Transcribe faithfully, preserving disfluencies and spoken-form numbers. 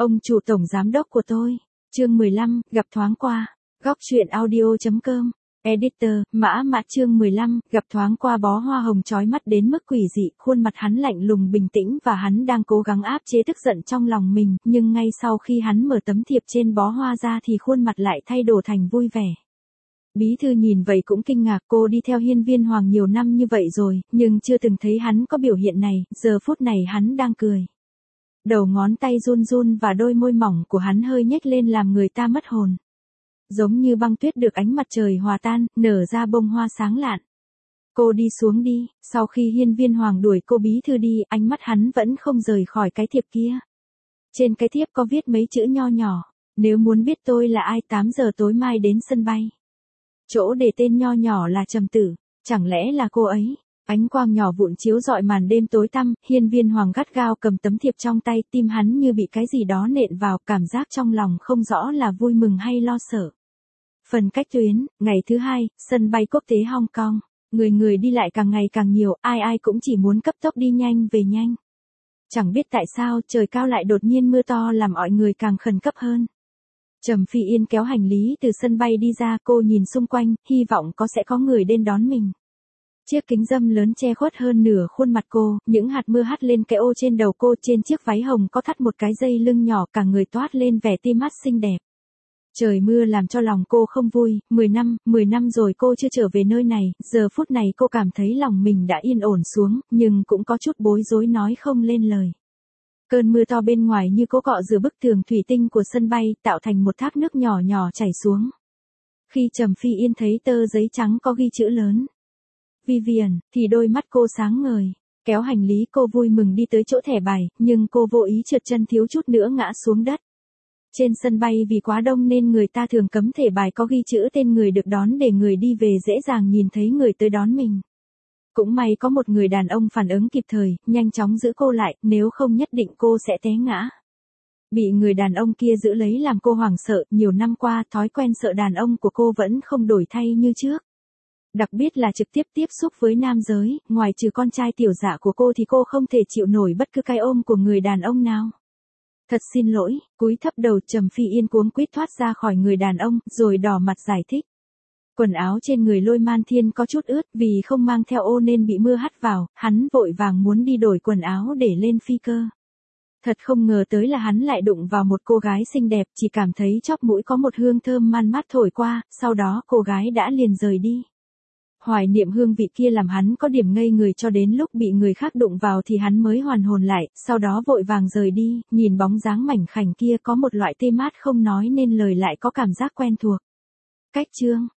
Ông chủ tổng giám đốc của tôi. Chương mười lăm, gặp thoáng qua. Góc truyện audio.com. Editor, mã mã chương mười lăm, gặp thoáng qua bó hoa hồng chói mắt đến mức quỷ dị, khuôn mặt hắn lạnh lùng bình tĩnh và hắn đang cố gắng áp chế tức giận trong lòng mình, nhưng ngay sau khi hắn mở tấm thiệp trên bó hoa ra thì khuôn mặt lại thay đổi thành vui vẻ. Bí thư nhìn vậy cũng kinh ngạc, cô đi theo Hiên Viên Hoàng nhiều năm như vậy rồi, nhưng chưa từng thấy hắn có biểu hiện này, giờ phút này hắn đang cười. Đầu ngón tay run run và đôi môi mỏng của hắn hơi nhếch lên làm người ta mất hồn. Giống như băng tuyết được ánh mặt trời hòa tan, nở ra bông hoa sáng lạn. Cô đi xuống đi, sau khi Hiên Viên Hoàng đuổi cô bí thư đi, ánh mắt hắn vẫn không rời khỏi cái thiệp kia. Trên cái thiệp có viết mấy chữ nho nhỏ, nếu muốn biết tôi là ai tám giờ tối mai đến sân bay. Chỗ để tên nho nhỏ là Trầm Tử, chẳng lẽ là cô ấy? Ánh quang nhỏ vụn chiếu rọi màn đêm tối tăm, Hiên Viên Hoàng gắt gao cầm tấm thiệp trong tay, tim hắn như bị cái gì đó nện vào, cảm giác trong lòng không rõ là vui mừng hay lo sợ. Phần cách tuyến, ngày thứ hai, sân bay quốc tế Hong Kong, người người đi lại càng ngày càng nhiều, ai ai cũng chỉ muốn cấp tốc đi nhanh về nhanh. Chẳng biết tại sao trời cao lại đột nhiên mưa to làm mọi người càng khẩn cấp hơn. Trầm Phi Yên kéo hành lý từ sân bay đi ra, cô nhìn xung quanh, hy vọng có sẽ có người đến đón mình. Chiếc kính râm lớn che khuất hơn nửa khuôn mặt cô, những hạt mưa hắt lên cái ô trên đầu cô, trên chiếc váy hồng có thắt một cái dây lưng nhỏ, cả người toát lên vẻ tim mắt xinh đẹp. Trời mưa làm cho lòng cô không vui, mười năm, mười năm rồi cô chưa trở về nơi này, giờ phút này cô cảm thấy lòng mình đã yên ổn xuống, nhưng cũng có chút bối rối nói không lên lời. Cơn mưa to bên ngoài như cố cọ rửa bức tường thủy tinh của sân bay, tạo thành một thác nước nhỏ nhỏ chảy xuống. Khi Trầm Phi Yên thấy tờ giấy trắng có ghi chữ lớn Vivian, thì đôi mắt cô sáng ngời. Kéo hành lý cô vui mừng đi tới chỗ thẻ bài, nhưng cô vô ý trượt chân thiếu chút nữa ngã xuống đất. Trên sân bay vì quá đông nên người ta thường cấm thẻ bài có ghi chữ tên người được đón để người đi về dễ dàng nhìn thấy người tới đón mình. Cũng may có một người đàn ông phản ứng kịp thời, nhanh chóng giữ cô lại, nếu không nhất định cô sẽ té ngã. Bị người đàn ông kia giữ lấy làm cô hoảng sợ, nhiều năm qua thói quen sợ đàn ông của cô vẫn không đổi thay như trước. Đặc biệt là trực tiếp tiếp xúc với nam giới, ngoài trừ con trai tiểu dạ của cô thì cô không thể chịu nổi bất cứ cái ôm của người đàn ông nào. Thật xin lỗi, cúi thấp đầu, Trầm Phi Yên cuống quýt thoát ra khỏi người đàn ông, rồi đỏ mặt giải thích. Quần áo trên người Lôi Man Thiên có chút ướt, vì không mang theo ô nên bị mưa hắt vào, hắn vội vàng muốn đi đổi quần áo để lên phi cơ. Thật không ngờ tới là hắn lại đụng vào một cô gái xinh đẹp, chỉ cảm thấy chóp mũi có một hương thơm man mát thổi qua, sau đó cô gái đã liền rời đi. Hoài niệm hương vị kia làm hắn có điểm ngây người cho đến lúc bị người khác đụng vào thì hắn mới hoàn hồn lại, sau đó vội vàng rời đi, nhìn bóng dáng mảnh khảnh kia có một loại tê mát không nói nên lời lại có cảm giác quen thuộc. Cách chương